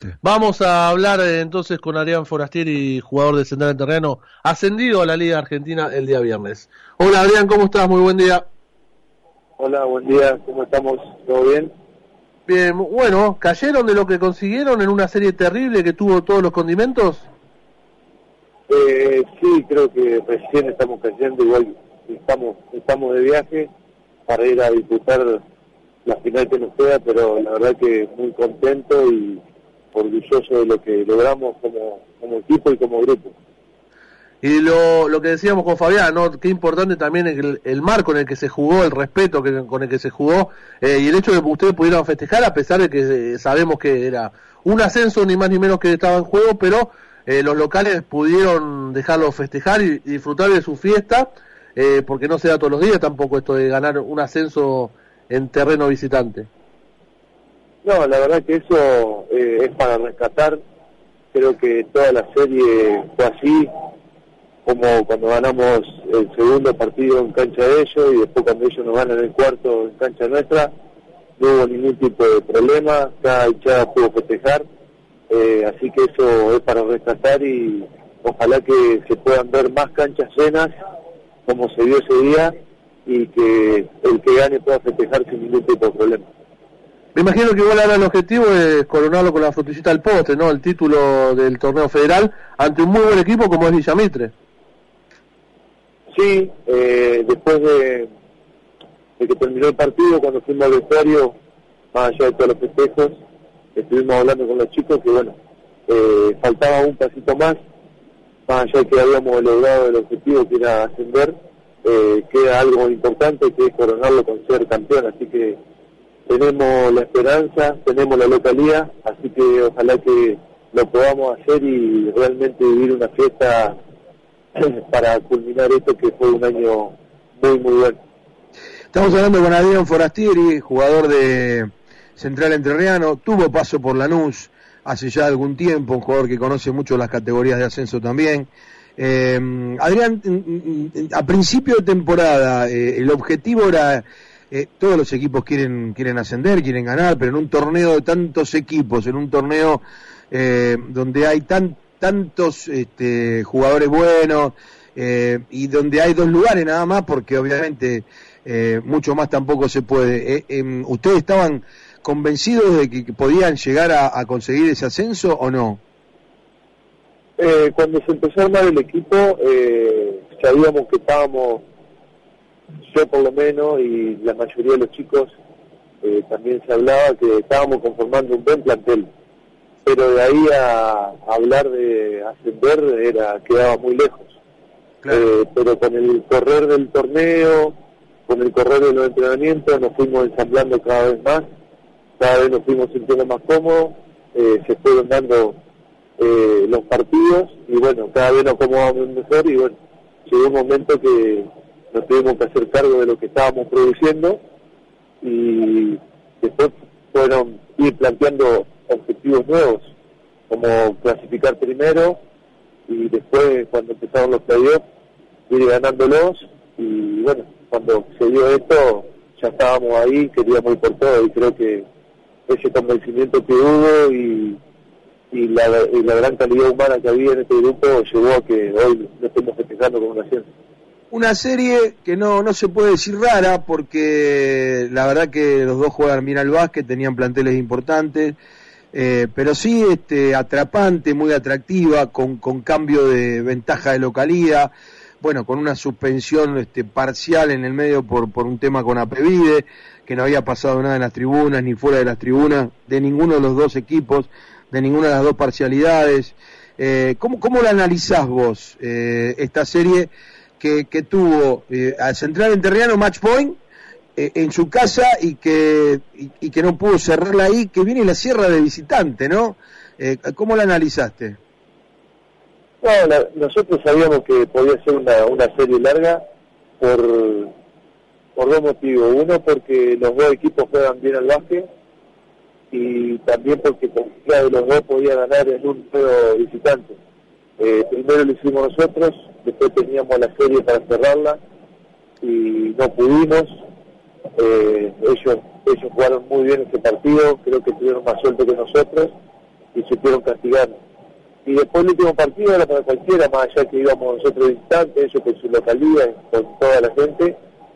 Vamos a hablar entonces con Adrián Forastieri, jugador de Central Entrerriano, ascendido a la Liga Argentina el día viernes. Hola Adrián, ¿cómo estás? Muy buen día. Hola, buen día, ¿cómo estamos? ¿Todo bien? Bien, bueno, ¿cayeron de lo que consiguieron en una serie terrible que tuvo todos los condimentos? Sí, creo que recién estamos cayendo, igual estamos de viaje para ir a disputar la final que nos queda, pero la verdad que muy contento y orgulloso de lo que logramos como equipo y como grupo. Y lo que decíamos con Fabián, ¿no? Qué importante también el marco en el que se jugó, el respeto con el que se jugó, y el hecho de que ustedes pudieran festejar, a pesar de que sabemos que era un ascenso ni más ni menos que estaba en juego, pero los locales pudieron dejarlo festejar y disfrutar de su fiesta, porque no se da todos los días tampoco esto de ganar un ascenso en terreno visitante. No, la verdad que eso es para rescatar. Creo que toda la serie fue así, como cuando ganamos el segundo partido en cancha de ellos y después cuando ellos nos ganan el cuarto en cancha nuestra, no hubo ningún tipo de problema, cada hinchada pudo festejar, así que eso es para rescatar y ojalá que se puedan ver más canchas llenas como se vio ese día y que el que gane pueda festejar sin ningún tipo de problema. Me imagino que igual ahora el objetivo es coronarlo con la frutillita del postre, ¿no? El título del torneo federal ante un muy buen equipo como es Villa Mitre. Sí, después de que terminó el partido, cuando fuimos al vestuario, más allá de todos los festejos, estuvimos hablando con los chicos que bueno, faltaba un pasito más allá de que habíamos logrado el objetivo que era ascender, queda algo importante que es coronarlo con ser campeón, así que tenemos la esperanza, tenemos la localía, así que ojalá que lo podamos hacer y realmente vivir una fiesta para culminar esto que fue un año muy muy bueno. Estamos hablando con Adrián Forastieri, jugador de Central Entrerriano, tuvo paso por Lanús hace ya algún tiempo, un jugador que conoce mucho las categorías de ascenso también. Adrián, a principio de temporada, el objetivo era, todos los equipos quieren ascender, quieren ganar, pero en un torneo de tantos equipos, en un torneo donde hay tantos jugadores buenos, y donde hay 2 lugares nada más, porque obviamente mucho más tampoco se puede. ¿Ustedes estaban convencidos de que podían llegar a conseguir ese ascenso o no? Cuando se empezó a armar el equipo, sabíamos que estábamos, yo por lo menos, y la mayoría de los chicos, también se hablaba que estábamos conformando un buen plantel. Pero de ahí a hablar de ascender quedaba muy lejos. Claro. Pero con el correr del torneo, con el correr de los entrenamientos, nos fuimos ensamblando cada vez más, cada vez nos fuimos sintiendo más cómodos, se fueron dando los partidos y bueno, cada vez nos acomodamos mejor y bueno, llegó un momento que nos tuvimos que hacer cargo de lo que estábamos produciendo y después fueron ir planteando objetivos nuevos, como clasificar primero y después cuando empezaron los playoffs ir ganándolos y bueno, cuando se dio esto ya estábamos ahí, queríamos ir por todo y creo que ese convencimiento que hubo y la gran calidad humana que había en este grupo llevó a que hoy lo estemos festejando con una ascenso. Una serie que no se puede decir rara porque la verdad que los dos juegan bien al básquet, tenían planteles importantes, pero sí atrapante, muy atractiva, con cambio de ventaja de localidad, bueno, con una suspensión parcial en el medio por un tema con Apevide, que no había pasado nada en las tribunas ni fuera de las tribunas, de ninguno de los dos equipos, de ninguna de las dos parcialidades. ¿Cómo la analizás vos, esta serie que tuvo al Central Entrerriano match point en su casa y que no pudo cerrarla ahí, que viene la cierra de visitante, ¿no? ¿Cómo la analizaste? No, nosotros sabíamos que podía ser una serie larga por 2 motivos. Uno, porque los 2 equipos juegan bien al básquet y también porque cualquiera de los 2 podía ganar en un juego visitante. Primero lo hicimos nosotros, después teníamos la serie para cerrarla y no pudimos. Ellos jugaron muy bien ese partido, creo que tuvieron más suerte que nosotros y supieron castigar. Y después el último partido era para cualquiera, más allá que íbamos nosotros distantes, ellos con su localidad, con toda la gente,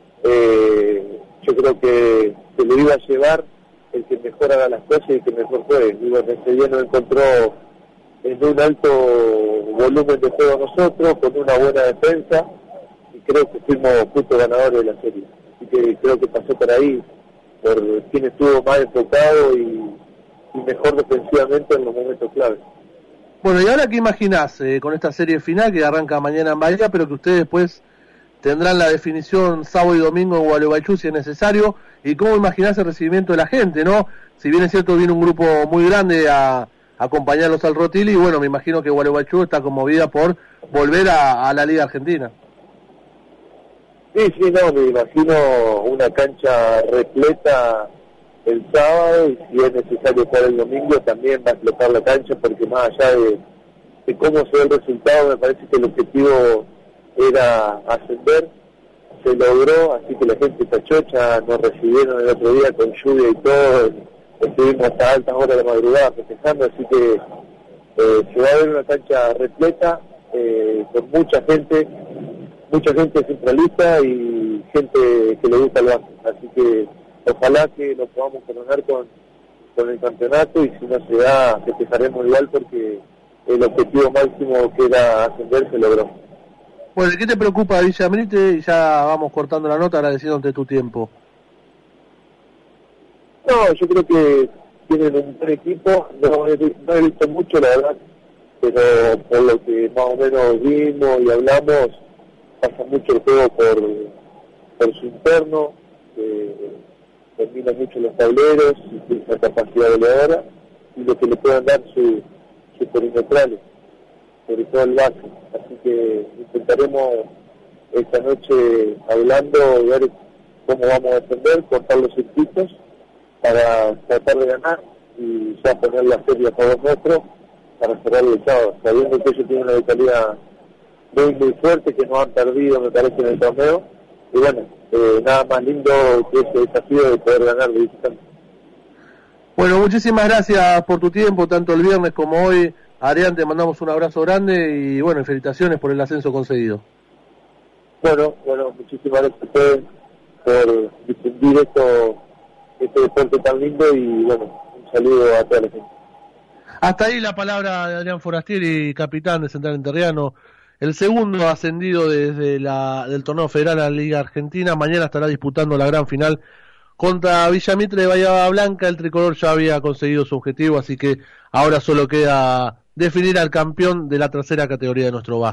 yo creo que se lo iba a llevar el que mejor haga las cosas y el que mejor juegue. Digo, ese día nos encontró en un alto volumen de juego nosotros, con una buena defensa, y creo que fuimos justo ganadores de la serie. Así que creo que pasó por ahí, por quien estuvo más enfocado y mejor defensivamente en los momentos claves. Bueno, ¿y ahora qué imaginás con esta serie final que arranca mañana en Bahía, pero que ustedes después tendrán la definición sábado y domingo en Gualeguaychú si es necesario? ¿Y cómo imaginás el recibimiento de la gente, no? Si bien es cierto, viene un grupo muy grande a acompañarlos al Rotili, y bueno, me imagino que Gualeguaychú está conmovida por volver a la Liga Argentina. Sí, no, me imagino una cancha repleta el sábado, y si es necesario jugar el domingo también va a explotar la cancha, porque más allá de cómo se ve el resultado, me parece que el objetivo era ascender, se logró, así que la gente está chocha, nos recibieron el otro día con lluvia y todo, estuvimos hasta altas horas de la madrugada festejando, así que se va a ver una cancha repleta, con mucha gente centralista y gente que le gusta el básquet, así que ojalá que lo podamos coronar con el campeonato, y si no se da, festejaremos igual, porque el objetivo máximo que era ascender se logró. Bueno, ¿qué te preocupa, Villaminite? Y ya vamos cortando la nota, agradeciéndote tu tiempo. No, yo creo que tienen un buen equipo, no he visto mucho, la verdad, pero por lo que más o menos vimos y hablamos, pasa mucho el juego por su interno, termina mucho los tableros, y esa capacidad goleadora, y lo que le puedan dar sus perimetrales, sobre todo el base. Así que intentaremos esta noche hablando, ver cómo vamos a defender, cortar los circuitos para tratar de ganar y ya poner la serie a favor nuestro para cerrar el sábado, sabiendo que ellos tienen una vitalidad muy fuerte, que no han perdido, me parece, en el torneo, y bueno, nada más lindo que ese desafío de poder ganar de visitante. Bueno, muchísimas gracias por tu tiempo, tanto el viernes como hoy. Adrián, te mandamos un abrazo grande y bueno, felicitaciones por el ascenso conseguido. Bueno, muchísimas gracias a ustedes por difundir este deporte tan lindo, y bueno, un saludo a toda la gente. Hasta ahí la palabra de Adrián Forastieri, capitán de Central Entrerriano, el segundo ascendido desde del torneo federal a la Liga Argentina. Mañana estará disputando la gran final contra Villamitre de Bahía Blanca. El tricolor ya había conseguido su objetivo, así que ahora solo queda definir al campeón de la tercera categoría de nuestro básquet.